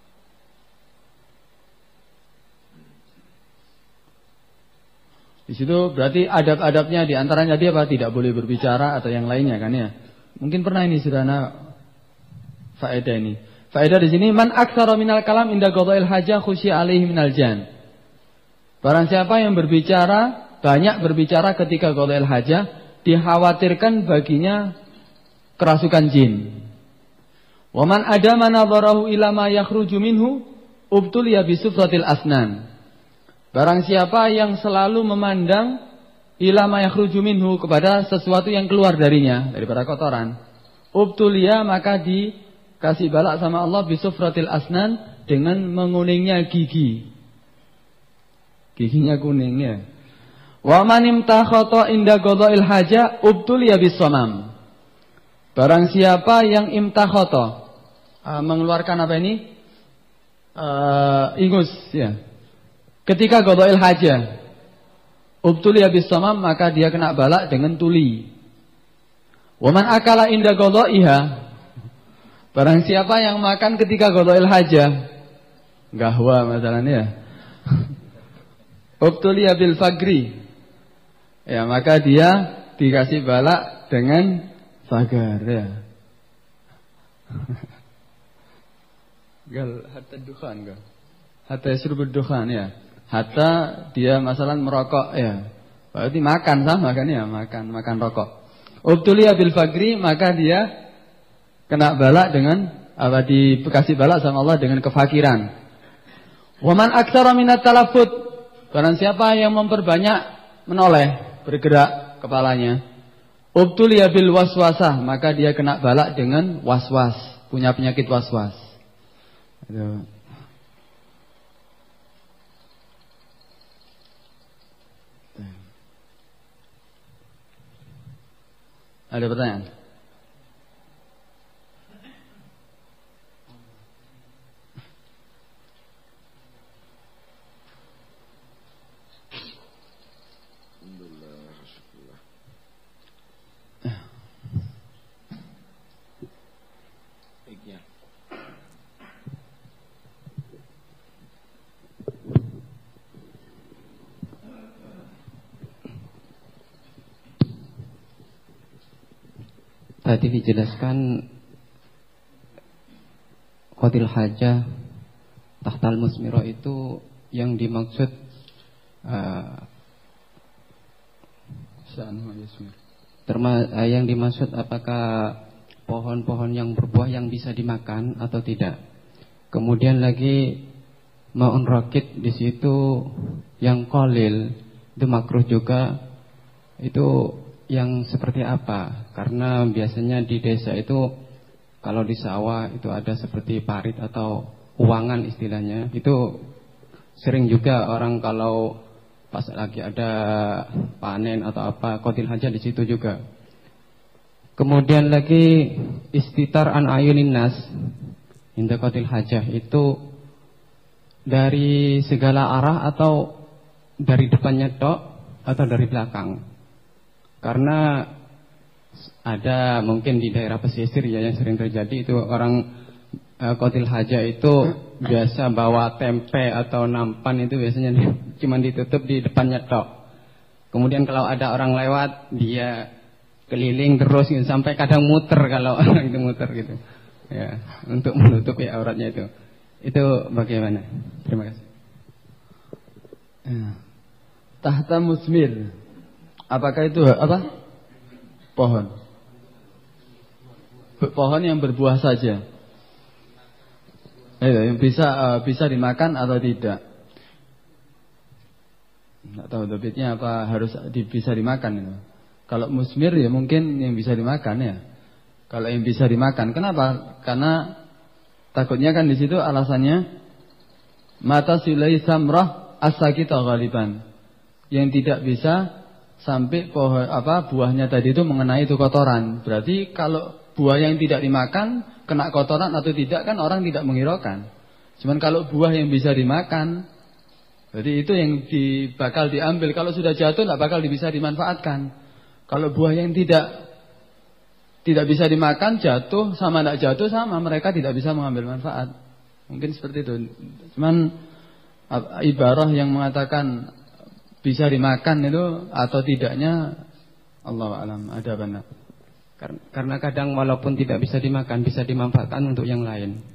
Di situ berarti adab-adabnya di antaranya dia tidak boleh berbicara atau yang lainnya kan ya. Mungkin pernah ini sederhana faedah ini. Faedah di sini, man aktsara minal kalam inda qada'il hajah khusyi alaihi minal jan. Barang siapa yang banyak berbicara ketika qada'il hajah, dikhawatirkan baginya kerasukan jin. Wa man adama nadharahu ila ma yakhruju minhu ubtuliya bisufratil asnan. Barang siapa yang selalu memandang ila ma yakhruju minhu, kepada sesuatu yang keluar darinya daripada kotoran, ubtuliya, maka dikasih balak sama Allah bisufratil asnan, dengan menguningnya gigi. Giginya kuning ya. Wa man imtakhata inda qada'il haja ubtuliya bisamam. Barang siapa yang imtakhata, mengeluarkan ingus ya, ketika qada'il haja, ubtuliya bisamam, maka dia kena balak dengan tuli. Wa man akala inda qada'iha, barang siapa yang makan ketika qada'il hajah, gahwa masalahnya, ubtuliya bil fagri, ya, maka dia dikasih balak dengan fagar ya. Gal hatta dukhan gal. Hatta yasrubud dukhan ya. Hatta dia masalah merokok ya. Berarti makan sama kan ya, makan rokok. Ubtuliya bil fagri, maka dia kena balak dengan dikasih balak sama Allah dengan kefakiran. Waman aktsara minat talaffut, barang siapa yang memperbanyak menoleh, bergerak kepalanya, ubtuliya bil waswasah, maka dia kena balak dengan waswas, punya penyakit waswas. Ada pertanyaan? Tadi dijelaskan qadil hajah tahtal musmiro itu yang dimaksud yang dimaksud apakah pohon-pohon yang berbuah yang bisa dimakan atau tidak. Kemudian lagi ma'un rakit di situ yang qalil itu makruh juga, itu yang seperti apa? Karena biasanya di desa itu kalau di sawah itu ada seperti parit atau uangan istilahnya. Itu sering juga orang kalau pas lagi ada panen atau apa, qadil hajah di situ juga. Kemudian lagi istitar an ayunin nas inda qadil hajah itu dari segala arah atau dari depannya tok atau dari belakang. Karena ada mungkin di daerah pesisir ya yang sering terjadi itu orang qadil hajah itu biasa bawa tempe atau nampan, itu biasanya cuma ditutup di depannya tok. Kemudian kalau ada orang lewat dia keliling terus gitu, sampai kadang muter kalau orang itu muter gitu. Ya, untuk menutupi auratnya itu. Itu bagaimana? Terima kasih. Tahta musmir. Apakah itu apa? Pohon. Pohon yang berbuah saja. Yang bisa dimakan atau tidak. Enggak tahu debitnya apa harus bisa dimakan itu. Kalau musmir ya mungkin yang bisa dimakan ya. Kalau yang bisa dimakan, kenapa? Karena takutnya kan di situ alasannya mata silai samrah as-sakita ghaliban. Yang tidak bisa sampai buahnya tadi itu mengenai itu kotoran. Berarti kalau buah yang tidak dimakan kena kotoran atau tidak kan orang tidak menghiraukan. Cuman kalau buah yang bisa dimakan, jadi itu yang bakal diambil. Kalau sudah jatuh tidak bakal bisa dimanfaatkan. Kalau buah yang tidak bisa dimakan, jatuh sama tidak jatuh sama, mereka tidak bisa mengambil manfaat. Mungkin seperti itu. Cuman ibarah yang mengatakan bisa dimakan itu atau tidaknya Allahu a'lam, ada benar. Karena kadang walaupun tidak bisa dimakan, bisa dimanfaatkan untuk yang lain.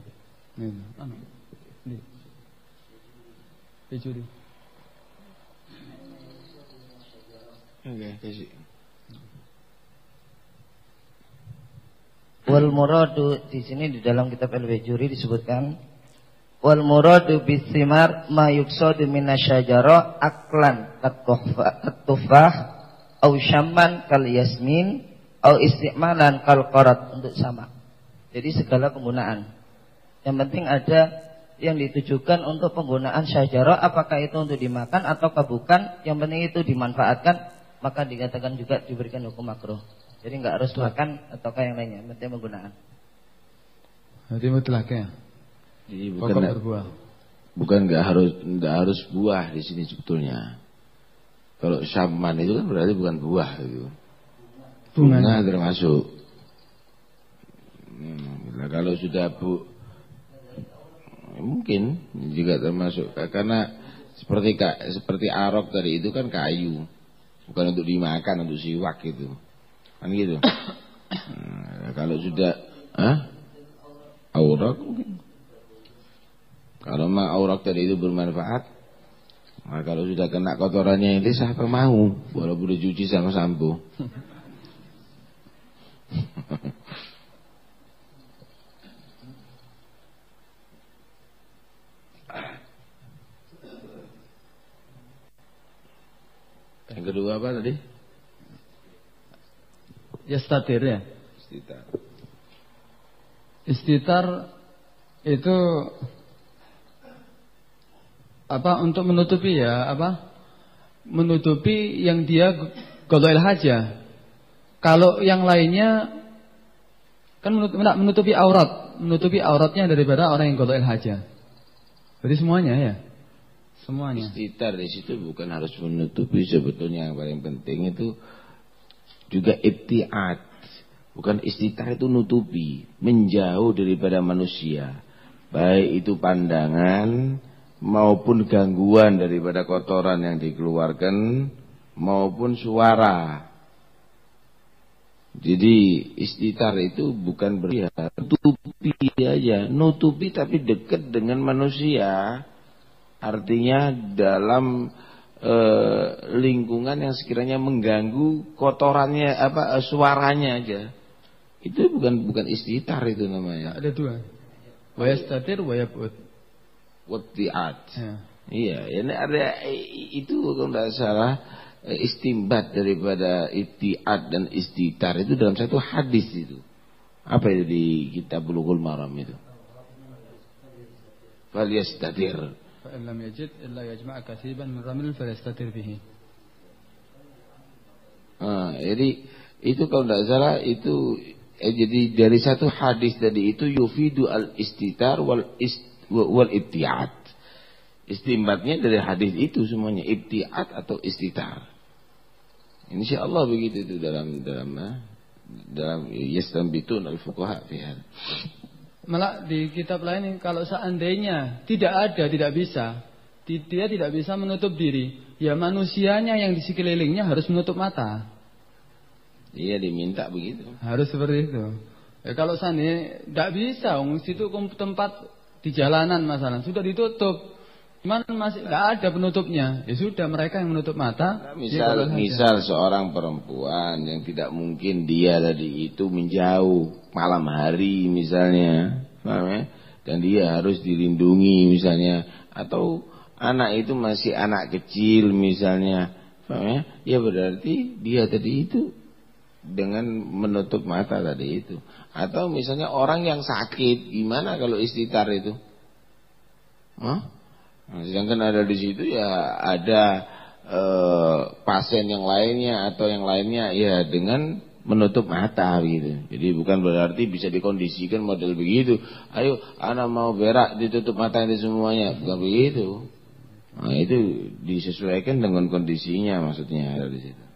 Wal muradu di sini di dalam kitab Al-Wajuri disebutkan wal muradu bisimar ma yuqsadu minasyajara aklan at-tufah au syamman kal yasmin au istimalan kal qarat, untuk sama. Jadi segala penggunaan. Yang penting ada yang ditujukan untuk penggunaan syajara, apakah itu untuk dimakan atau bukan, yang penting itu dimanfaatkan, maka dikatakan juga diberikan hukum makruh. Jadi enggak harus makan ataukah yang lainnya, penting penggunaan. Jadi mutlak ya. Jadi bukan nggak harus buah di sini sebetulnya. Kalau syamman itu kan berarti bukan buah itu. Bunga termasuk. Kalau sudah mungkin juga termasuk, karena seperti arok tadi itu kan kayu, bukan untuk dimakan, untuk siwak gitu, kan gitu. Kalau sudah aurak mungkin. Kalau memang aurak tadi itu bermanfaat, nah kalau sudah kena kotorannya ini siapa mau, walaupun dicuci sama sampo. kedua apa tadi? Yastatir ya. Istitar. Istitar itu apa, untuk menutupi ya, apa? Menutupi yang dia qada'il hajah. Kalau yang lainnya kan menutupi aurat, menutupi auratnya daripada orang yang qada'il hajah. Berarti semuanya ya. Semuanya. Istitar di situ bukan harus menutupi, sebetulnya yang paling penting itu juga ibtiad. Bukan istitar itu nutupi, menjauh daripada manusia. Baik itu pandangan maupun gangguan daripada kotoran yang dikeluarkan maupun suara. Jadi istitar itu bukan berarti nutupi aja, nutupi tapi dekat dengan manusia. Artinya dalam lingkungan yang sekiranya mengganggu kotorannya, apa, suaranya aja. Itu bukan istitar itu namanya. Ada dua. Wa yastatir wa yab'ud. Watti'at. Ya. Iya, ini ada itu kalau tidak salah istimbat daripada ibtiad dan istitar itu dalam satu hadis itu. Apa itu di kitab Bulughul Maram itu? Fal yastatir. Fa in lam yajid illa yajma' kasiban min ramil falyastatir bihi. Jadi itu kalau tidak salah itu jadi dari satu hadis tadi itu yufidu al-istitar wal ibtiad. Istimbatnya dari hadis itu semuanya ibtiad atau istitar. Insyaallah begitu itu dalam yastambitun al-fuqaha fi hal. Malah di kitab lain kalau seandainya tidak bisa, dia tidak bisa menutup diri, ya manusianya yang di sekelilingnya harus menutup mata. Iya, diminta begitu. Harus seperti itu. Ya, kalau seandainya tidak bisa, situ tempat di jalanan masalah sudah ditutup, cuman masih tidak ada penutupnya, ya sudah mereka yang menutup mata. Misal seorang perempuan yang tidak mungkin dia tadi itu menjauh malam hari misalnya, paham ya? Dan dia harus dilindungi misalnya, atau anak itu masih anak kecil misalnya, paham ya? Ya berarti dia tadi itu dengan menutup mata tadi itu. Atau misalnya orang yang sakit, gimana kalau istitar itu? Nah, sedangkan ada di situ ya ada pasien yang lainnya atau yang lainnya ya dengan menutup mata gitu. Jadi bukan berarti bisa dikondisikan model begitu. Ayo anak mau berak ditutup mata itu semuanya, bukan begitu. Nah, itu disesuaikan dengan kondisinya maksudnya ada di situ.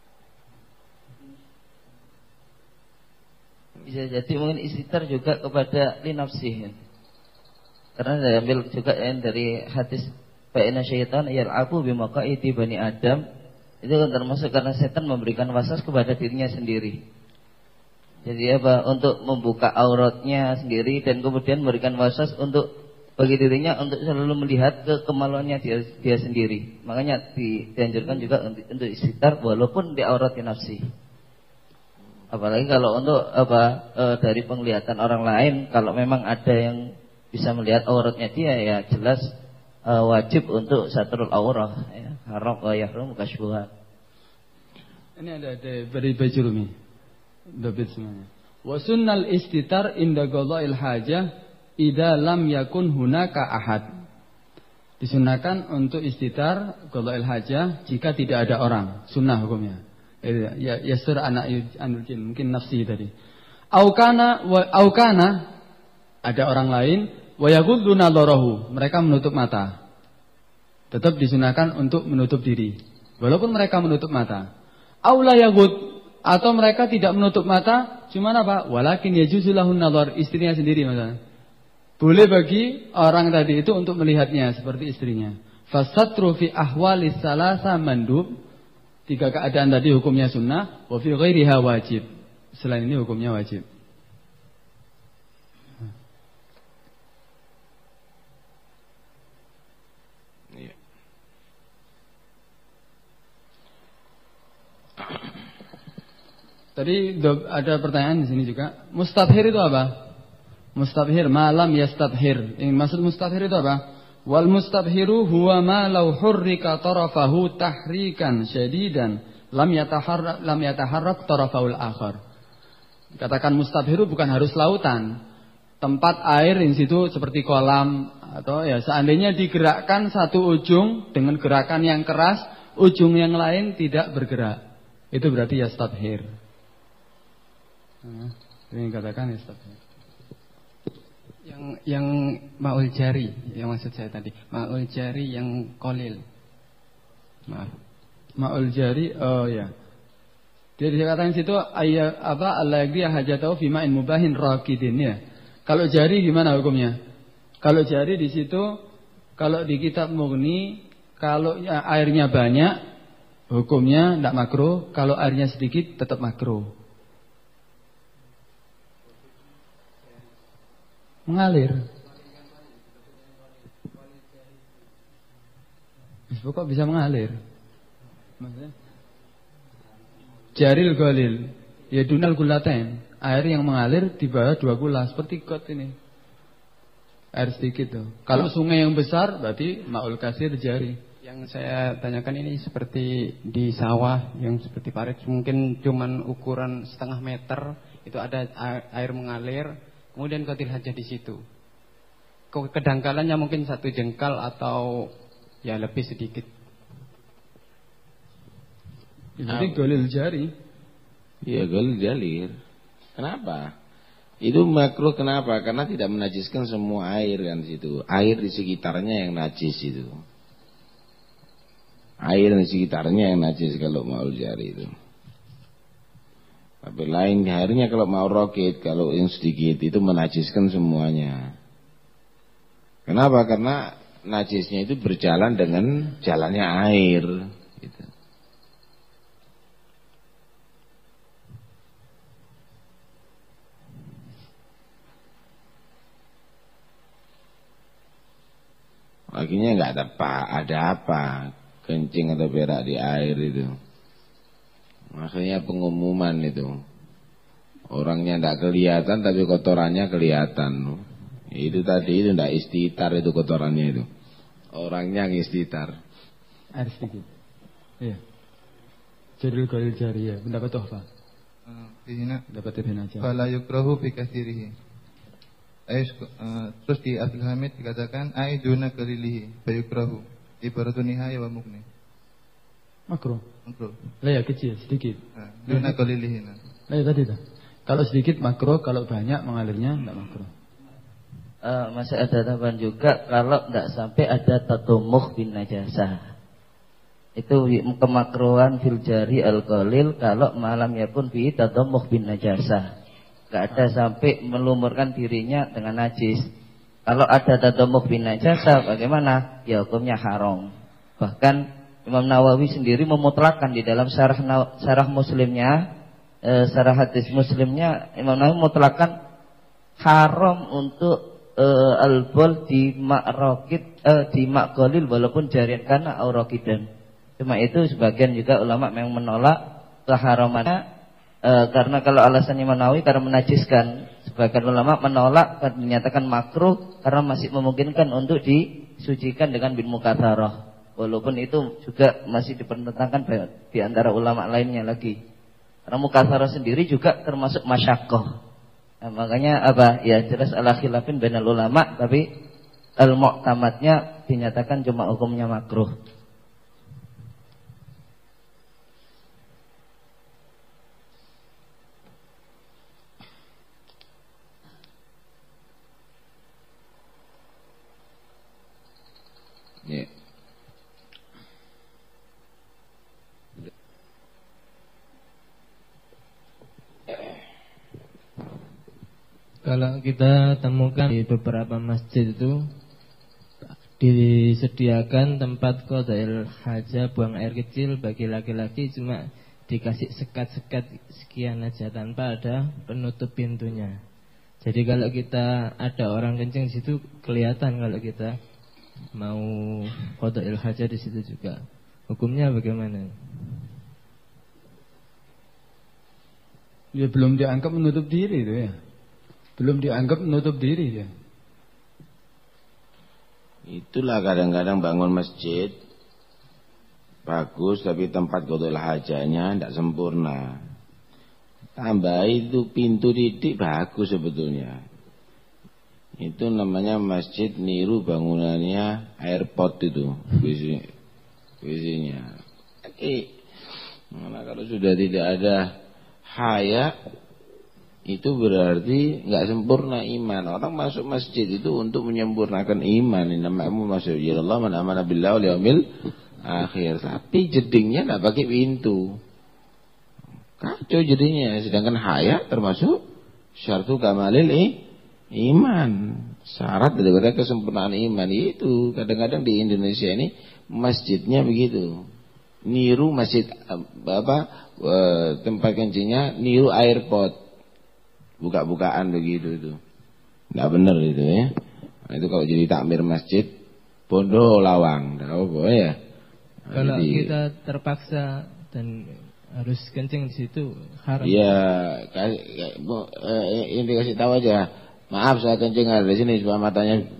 Bisa jadi mungkin istitar juga kepada linafsih. Karena diambil juga dari hadis fa'inna syaitan yal'abu bimaqaidi bani Adam. Itu kan termasuk karena setan memberikan waswas kepada dirinya sendiri. Jadi apa? Untuk membuka auratnya sendiri dan kemudian memberikan waswas untuk bagi dirinya untuk selalu melihat kemaluannya dia sendiri. Makanya dianjurkan juga untuk istitar walaupun di aurat nafsi. Apalagi kalau untuk dari penglihatan orang lain, kalau memang ada yang bisa melihat auratnya dia, ya jelas wajib untuk satrul aurah, ya. Haram wa yahrum kasyfuha. Ini ada dari Bajurumi. Dabit semuanya. Wa sunnal istitar inda qada'il hajah idza lam yakun hunaka ahad. Disunahkan untuk istitar qada'il hajah jika tidak ada orang. Sunnah hukumnya. Ya yasur anak anul jin, mungkin nafsi tadi. Aukana ada orang lain wa yaghuddu nadharahu, mereka menutup mata. Tetap disunahkan untuk menutup diri walaupun mereka menutup mata. Aula yaghud, atau mereka tidak menutup mata, cuma apa? Walakin yajuzu lahun nadhar, istrinya sendiri misalnya. Boleh bagi orang tadi itu untuk melihatnya seperti istrinya. Fasatru fi ahwalis salasa mandub. Tiga keadaan tadi hukumnya sunnah, wa fi ghairiha wajib. Selain ini hukumnya wajib. Iya. Tadi ada pertanyaan di sini juga. Mustabhir itu apa? Mustabhir, malam yastabhir. Yang maksud mustabhir itu apa? Wal mustabhiru huwa ma law hurrika tarafahu tahrikan syadidan lam yataharrak tarafahul akhar. Katakan mustabhiru bukan harus lautan. Tempat air di situ seperti kolam atau ya seandainya digerakkan satu ujung dengan gerakan yang keras, ujung yang lain tidak bergerak. Itu berarti yastabhir. Ini katakan yastabhir. Yang ma'ul jari, yang maksud saya tadi, ma'ul jari yang qalil. Maaf. Ma'ul jari, oh ya. Dia dikatakan situ ayat apa alladzi hajatau fi ma'in mubahin raqidin ya. Kalau jari gimana hukumnya? Kalau jari di situ kalau di kitab Mughni kalau airnya banyak hukumnya tidak makruh, kalau airnya sedikit tetap makruh. Mengalir. Kok bisa mengalir? Maksudnya? Jaril golil, ya dunal gulaten, air yang mengalir di bawah 2 gula seperti got ini. Air sedikit tuh. Kalau sungai yang besar berarti ma'ul kasir jari. Yang saya tanyakan ini seperti di sawah yang seperti parit, mungkin cuman ukuran setengah meter, itu ada air mengalir. Kemudian qatil hajah di situ. Kedangkalannya mungkin 1 jengkal atau ya lebih sedikit. Jadi golil jari. Iya golil jalir. Kenapa? Itu makruh kenapa? Karena tidak menajiskan semua air kan situ. Air di sekitarnya yang najis itu. Air di sekitarnya yang najis kalau maul jari itu. Tapi lain harinya kalau mau rokit, kalau yang sedikit itu menajiskan semuanya. Kenapa? Karena najisnya itu berjalan dengan jalannya air. Gitu. Akhirnya nggak ada apa, kencing atau berak di air itu. Makanya pengumuman itu orangnya tidak kelihatan tapi kotorannya kelihatan. Itu tadi itu tidak istitar itu kotorannya itu. Orangnya istitar. Air sedikit. Iya. Jaril golil jari ya. Pendapat apa? Pendapat Ibn Hajar. Fala yukrahu bi katsirihi. Terus di Abdul Hamid dikatakan aiduna qalilihi bayukrahu. Ibaratun nihaya wa mukni. Makruh. Makruh. Lah ya kecil, sedikit. Duna qalilihi. Lah ya tadi dah. Kalau sedikit makruh, kalau banyak mengalirnya enggak makruh. Masih ada tambahan juga kalau tidak sampai ada tatumuh bin najasah. Itu kemakruhan fil jari al-qalil kalau malam yakun fi tatumuh bin najasah. Enggak ada sampai melumurkan dirinya dengan najis. Kalau ada tatumuh bin najasah bagaimana? Ya hukumnya haram. Bahkan Imam Nawawi sendiri memutlakkan di dalam syarah Muslimnya, syarah hadis Muslimnya, Imam Nawawi memutlakkan haram untuk al-bol di ma'raqid di ma'qalil walaupun jarian kana au raqidan. Cuma itu sebagian juga ulama yang menolak keharamannya karena kalau alasannya Imam Nawawi karena menajiskan, sebagian ulama menolak dan dinyatakan makruh karena masih memungkinkan untuk disucikan dengan bin mukatharah. Walaupun itu juga masih dipertentangkan di antara ulama lainnya lagi. Karena mukatharah sendiri juga termasuk masyaqqah. Nah, makanya apa? Ya jelas ala khilafin bainal ulama, tapi al-mu'tamadnya dinyatakan cuma hukumnya makruh. Ya. Kalau kita temukan di beberapa masjid itu disediakan tempat qadail hajah buang air kecil bagi laki-laki, cuma dikasih sekat-sekat sekian aja tanpa ada penutup pintunya. Jadi kalau kita ada orang kencing di situ kelihatan kalau kita mau qadail hajah di situ juga. Hukumnya bagaimana? Ya belum dianggap menutup diri itu ya. Belum dianggap menutup diri ya. Itulah kadang-kadang bangun masjid bagus tapi tempat qadul hajatnya tidak sempurna. Tambah itu pintu titik bagus sebetulnya. Itu namanya masjid niru bangunannya airport itu WC-nya. Nah, kalau sudah tidak ada haya itu berarti nggak sempurna iman. Orang masuk masjid itu untuk menyempurnakan iman. Namanya masuk ya Allah man amana billahi wal yaumil akhir. Tapi jedingnya nggak pakai pintu. Kacau jadinya. Sedangkan haya termasuk syartu kamalil iman. Syarat daripada kesempurnaan iman itu. Kadang-kadang di Indonesia ini masjidnya begitu. Niru masjid tempat kencingnya niru airport. Buka-bukaan begitu itu. Enggak benar itu ya. Nah, itu kalau jadi takmir masjid bondo lawang, enggak apa ya. Nah, kalau jadi, kita terpaksa dan harus kencing di situ haram. Iya, ini kasih tahu aja. Maaf saya kencing ada di sini supaya matanya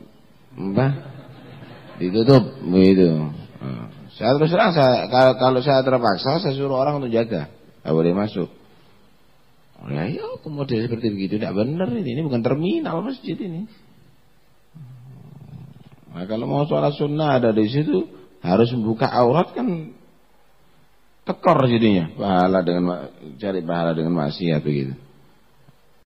ditutup begitu. Nah, saya terus terang kalau saya terpaksa saya suruh orang untuk jaga. Enggak boleh masuk. Oh ya, model seperti begitu tidak benar ini bukan terminal masjid ini. Nah, kalau mau sholat sunnah ada di situ harus membuka aurat kan tekor jadinya cari pahala dengan maksiat begitu.